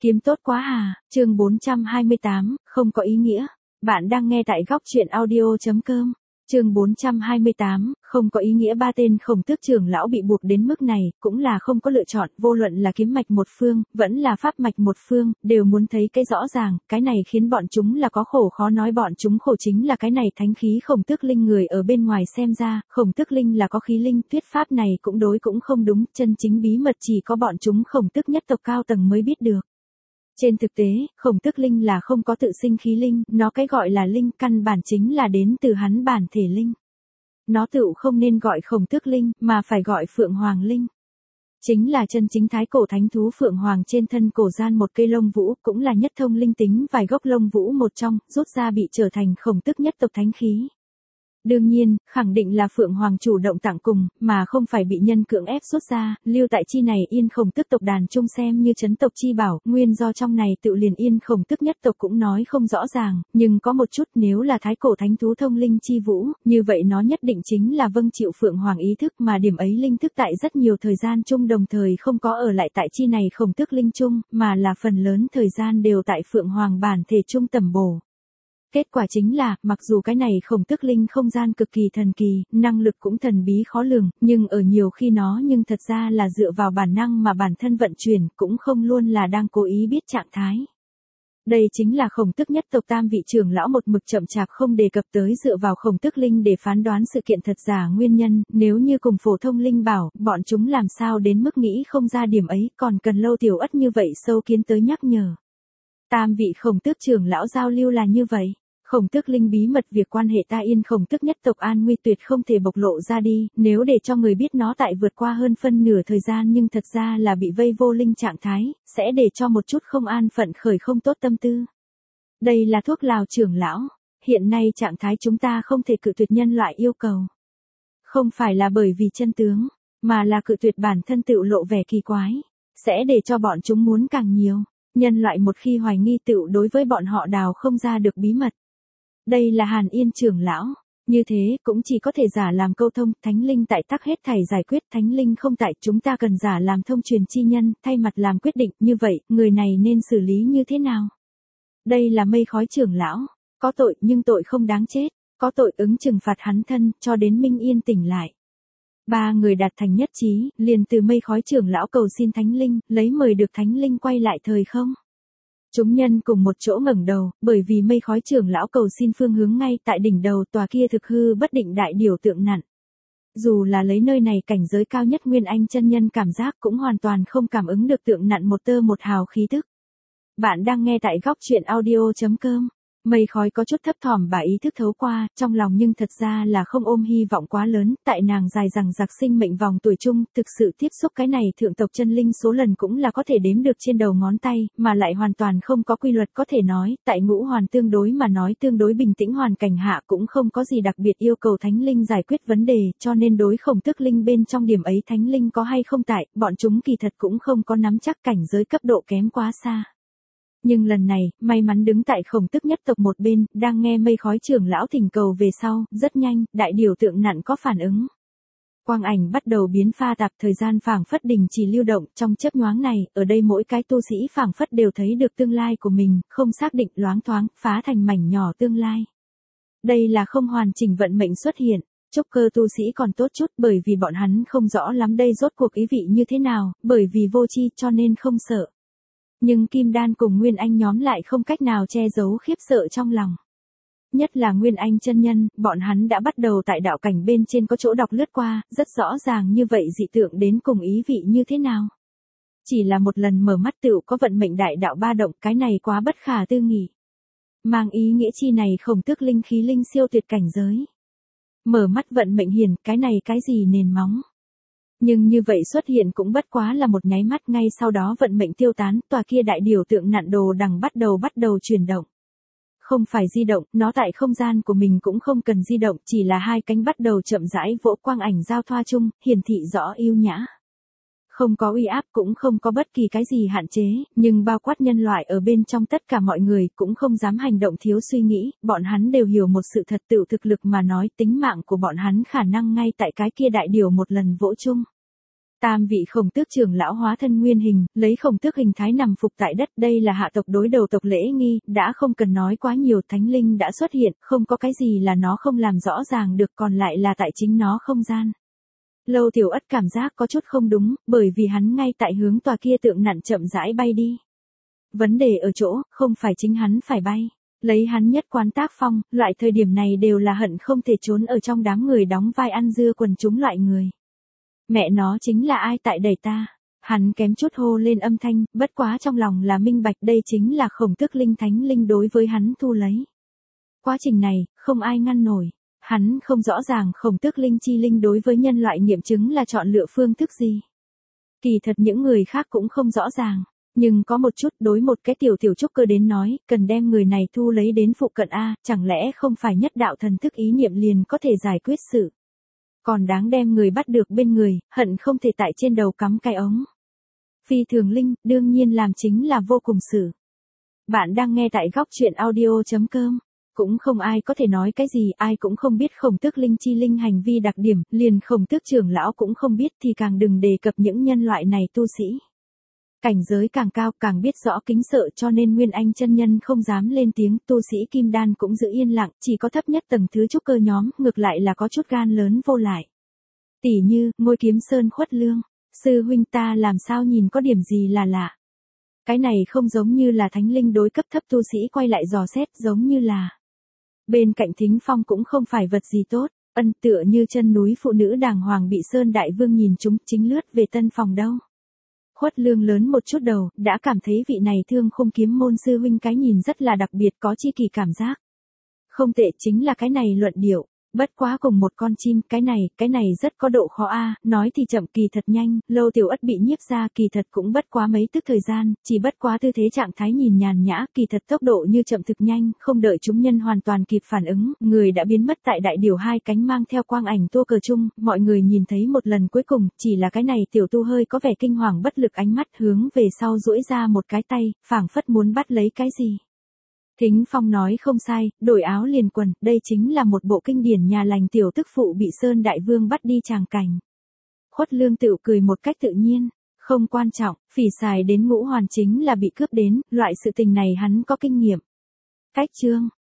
Kiếm tốt quá à, chương 428, không có ý nghĩa. Bạn đang nghe tại góc truyện audio.com. Chương 428, không có ý nghĩa. Ba tên Khổng Tước trưởng lão bị buộc đến mức này, cũng là không có lựa chọn, vô luận là kiếm mạch một phương, vẫn là pháp mạch một phương, đều muốn thấy cái rõ ràng, cái này khiến bọn chúng là có khổ khó nói. Bọn chúng khổ chính là cái này thánh khí Khổng Tước linh, người ở bên ngoài xem ra, Khổng Tước linh là có khí linh, thuyết pháp này cũng đối cũng không đúng, chân chính bí mật chỉ có bọn chúng Khổng Tước nhất tộc cao tầng mới biết được. Trên thực tế, Khổng Tước linh là không có tự sinh khí linh, nó cái gọi là linh căn bản chính là đến từ hắn bản thể linh. Nó tựu không nên gọi Khổng Tước linh, mà phải gọi Phượng Hoàng linh. Chính là chân chính thái cổ thánh thú Phượng Hoàng, trên thân cổ gian một cây lông vũ, cũng là nhất thông linh tính vài gốc lông vũ một trong, rút ra bị trở thành Khổng Tước nhất tộc thánh khí. Đương nhiên, khẳng định là Phượng Hoàng chủ động tặng cùng, mà không phải bị nhân cưỡng ép rút ra, lưu tại chi này Yên Khổng Tước tộc đàn chung xem như chấn tộc chi bảo, nguyên do trong này tự liền Yên Khổng Tước nhất tộc cũng nói không rõ ràng, nhưng có một chút, nếu là thái cổ thánh thú thông linh chi vũ, như vậy nó nhất định chính là vâng chịu Phượng Hoàng ý thức, mà điểm ấy linh thức tại rất nhiều thời gian chung đồng thời không có ở lại tại chi này Khổng Tước linh chung, mà là phần lớn thời gian đều tại Phượng Hoàng bản thể chung tầm bổ. Kết quả chính là, mặc dù cái này Khổng Tước linh không gian cực kỳ thần kỳ, năng lực cũng thần bí khó lường, nhưng ở nhiều khi nó nhưng thật ra là dựa vào bản năng mà bản thân vận chuyển, cũng không luôn là đang cố ý biết trạng thái. Đây chính là Khổng Tước nhất tộc tam vị trưởng lão một mực chậm chạp không đề cập tới dựa vào Khổng Tước linh để phán đoán sự kiện thật giả nguyên nhân, nếu như cùng phổ thông linh bảo, bọn chúng làm sao đến mức nghĩ không ra điểm ấy, còn cần Lâu Tiểu Ất như vậy sâu kiến tới nhắc nhở. Tam vị Khổng Tước trưởng lão giao lưu là như vậy. Khổng Tước linh bí mật việc quan hệ ta Yên Khổng Tước nhất tộc an nguy tuyệt không thể bộc lộ ra đi, nếu để cho người biết nó tại vượt qua hơn phân nửa thời gian nhưng thật ra là bị vây vô linh trạng thái, sẽ để cho một chút không an phận khởi không tốt tâm tư. Đây là thuốc lào trưởng lão, hiện nay trạng thái chúng ta không thể cự tuyệt nhân loại yêu cầu. Không phải là bởi vì chân tướng, mà là cự tuyệt bản thân tự lộ vẻ kỳ quái, sẽ để cho bọn chúng muốn càng nhiều. Nhân loại một khi hoài nghi tựu đối với bọn họ đào không ra được bí mật. Đây là Hàn Yên trưởng lão, như thế cũng chỉ có thể giả làm câu thông, thánh linh tại tắc hết thảy giải quyết, thánh linh không tại, chúng ta cần giả làm thông truyền chi nhân, thay mặt làm quyết định, như vậy, người này nên xử lý như thế nào? Đây là Mây Khói trưởng lão, có tội nhưng tội không đáng chết, có tội ứng trừng phạt hắn thân, cho đến Minh Yên tỉnh lại. Ba người đạt thành nhất trí, liền từ Mây Khói trưởng lão cầu xin thánh linh, lấy mời được thánh linh quay lại thời không. Chúng nhân cùng một chỗ ngẩng đầu, bởi vì Mây Khói trưởng lão cầu xin phương hướng ngay tại đỉnh đầu tòa kia thực hư bất định đại điểu tượng nặn. Dù là lấy nơi này cảnh giới cao nhất Nguyên Anh chân nhân cảm giác cũng hoàn toàn không cảm ứng được tượng nặn một tơ một hào khí tức. Bạn đang nghe tại góc truyện audio.com. Mây Khói có chút thấp thỏm bà ý thức thấu qua, trong lòng nhưng thật ra là không ôm hy vọng quá lớn, tại nàng dài dằng dặc sinh mệnh vòng tuổi chung, thực sự tiếp xúc cái này thượng tộc chân linh số lần cũng là có thể đếm được trên đầu ngón tay, mà lại hoàn toàn không có quy luật có thể nói, tại ngũ hoàn tương đối mà nói tương đối bình tĩnh hoàn cảnh hạ cũng không có gì đặc biệt yêu cầu thánh linh giải quyết vấn đề, cho nên đối Khổng Tước linh bên trong điểm ấy thánh linh có hay không tại, bọn chúng kỳ thật cũng không có nắm chắc, cảnh giới cấp độ kém quá xa. Nhưng lần này, may mắn đứng tại Khổng Tước nhất tộc một bên, đang nghe Mây Khói trưởng lão thỉnh cầu về sau, rất nhanh, đại điểu tượng nặn có phản ứng. Quang ảnh bắt đầu biến pha tạp, thời gian phảng phất đình chỉ lưu động, trong chớp nhoáng này, ở đây mỗi cái tu sĩ phảng phất đều thấy được tương lai của mình, không xác định loáng thoáng, phá thành mảnh nhỏ tương lai. Đây là không hoàn chỉnh vận mệnh xuất hiện. Trúc cơ tu sĩ còn tốt chút, bởi vì bọn hắn không rõ lắm đây rốt cuộc ý vị như thế nào, bởi vì vô tri cho nên không sợ. Nhưng Kim Đan cùng Nguyên Anh nhóm lại không cách nào che giấu khiếp sợ trong lòng. Nhất là Nguyên Anh chân nhân, bọn hắn đã bắt đầu tại đạo cảnh bên trên có chỗ đọc lướt qua, rất rõ ràng như vậy dị tượng đến cùng ý vị như thế nào. Chỉ là một lần mở mắt tựu có vận mệnh đại đạo ba động, cái này quá bất khả tư nghị. Mang ý nghĩa chi này Khổng Tước linh khí linh siêu tuyệt cảnh giới. Mở mắt vận mệnh hiền, cái này cái gì nền móng. Nhưng như vậy xuất hiện cũng bất quá là một nháy mắt, ngay sau đó vận mệnh tiêu tán, tòa kia đại điểu tượng nặn đồ đằng bắt đầu chuyển động. Không phải di động, nó tại không gian của mình cũng không cần di động, chỉ là hai cánh bắt đầu chậm rãi vỗ, quang ảnh giao thoa chung, hiển thị rõ yêu nhã. Không có uy áp cũng không có bất kỳ cái gì hạn chế, nhưng bao quát nhân loại ở bên trong tất cả mọi người cũng không dám hành động thiếu suy nghĩ, bọn hắn đều hiểu một sự thật, tựu thực lực mà nói tính mạng của bọn hắn khả năng ngay tại cái kia đại điểu một lần vỗ chung. Tam vị Khổng Tước trưởng lão hóa thân nguyên hình, lấy Khổng Tước hình thái nằm phục tại đất, đây là hạ tộc đối đầu tộc lễ nghi, đã không cần nói quá nhiều, thánh linh đã xuất hiện, không có cái gì là nó không làm rõ ràng được, còn lại là tại chính nó không gian. Lâu Tiểu Ất cảm giác có chút không đúng, bởi vì hắn ngay tại hướng tòa kia tượng nặn chậm rãi bay đi. Vấn đề ở chỗ, không phải chính hắn phải bay. Lấy hắn nhất quán tác phong, loại thời điểm này đều là hận không thể trốn ở trong đám người đóng vai ăn dưa quần chúng loại người. Mẹ nó chính là ai tại đẩy ta? Hắn kém chút hô lên âm thanh, bất quá trong lòng là minh bạch đây chính là Khổng Tước linh thánh linh đối với hắn thu lấy. Quá trình này, không ai ngăn nổi. Hắn không rõ ràng Khổng Tước linh chi linh đối với nhân loại nghiệm chứng là chọn lựa phương thức gì. Kỳ thật những người khác cũng không rõ ràng. Nhưng có một chút đối một cái tiểu trúc cơ đến nói, cần đem người này thu lấy đến phụ cận A, chẳng lẽ không phải nhất đạo thần thức ý niệm liền có thể giải quyết sự. Còn đáng đem người bắt được bên người, hận không thể tại trên đầu cắm cái ống. Phi thường linh, đương nhiên làm chính là vô cùng sự. Bạn đang nghe tại góc truyện audio.com. Cũng không ai có thể nói cái gì, ai cũng không biết Khổng Tước linh chi linh hành vi đặc điểm, liền Khổng Tước trưởng lão cũng không biết thì càng đừng đề cập những nhân loại này tu sĩ. Cảnh giới càng cao càng biết rõ kính sợ cho nên Nguyên Anh chân nhân không dám lên tiếng, tu sĩ kim đan cũng giữ yên lặng, chỉ có thấp nhất tầng thứ trúc cơ nhóm, ngược lại là có chút gan lớn vô lại. Tỷ như, Ngôi Kiếm Sơn Khuất Lương, sư huynh ta làm sao nhìn có điểm gì là lạ. Cái này không giống như là thánh linh đối cấp thấp tu sĩ quay lại dò xét, giống như là. Bên cạnh Thính Phong cũng không phải vật gì tốt, ân tựa như chân núi phụ nữ đàng hoàng bị Sơn Đại Vương nhìn chúng chính lướt về tân phòng đâu. Khuất Lương lớn một chút đầu, đã cảm thấy vị này Thương Khung kiếm môn sư huynh cái nhìn rất là đặc biệt, có chi kỳ cảm giác. Không tệ, chính là cái này luận điệu, bất quá cùng một con chim, cái này rất có độ khó a, nói thì chậm kỳ thật nhanh, Lâu Tiểu Ất bị nhiếp ra kỳ thật cũng bất quá mấy tức thời gian, chỉ bất quá tư thế trạng thái nhìn nhàn nhã, kỳ thật tốc độ như chậm thực nhanh, không đợi chúng nhân hoàn toàn kịp phản ứng, người đã biến mất tại đại điểu hai cánh mang theo quang ảnh tua cờ chung, mọi người nhìn thấy một lần cuối cùng, chỉ là cái này tiểu tu hơi có vẻ kinh hoàng bất lực ánh mắt hướng về sau duỗi ra một cái tay, phảng phất muốn bắt lấy cái gì. Thính Phong nói không sai, đổi áo liền quần, đây chính là một bộ kinh điển nhà lành tiểu tức phụ bị Sơn Đại Vương bắt đi tràng cảnh. Khuất Lương tựu cười một cách tự nhiên, không quan trọng, phỉ xài đến ngũ hoàn chính là bị cướp đến, loại sự tình này hắn có kinh nghiệm. Cách chương,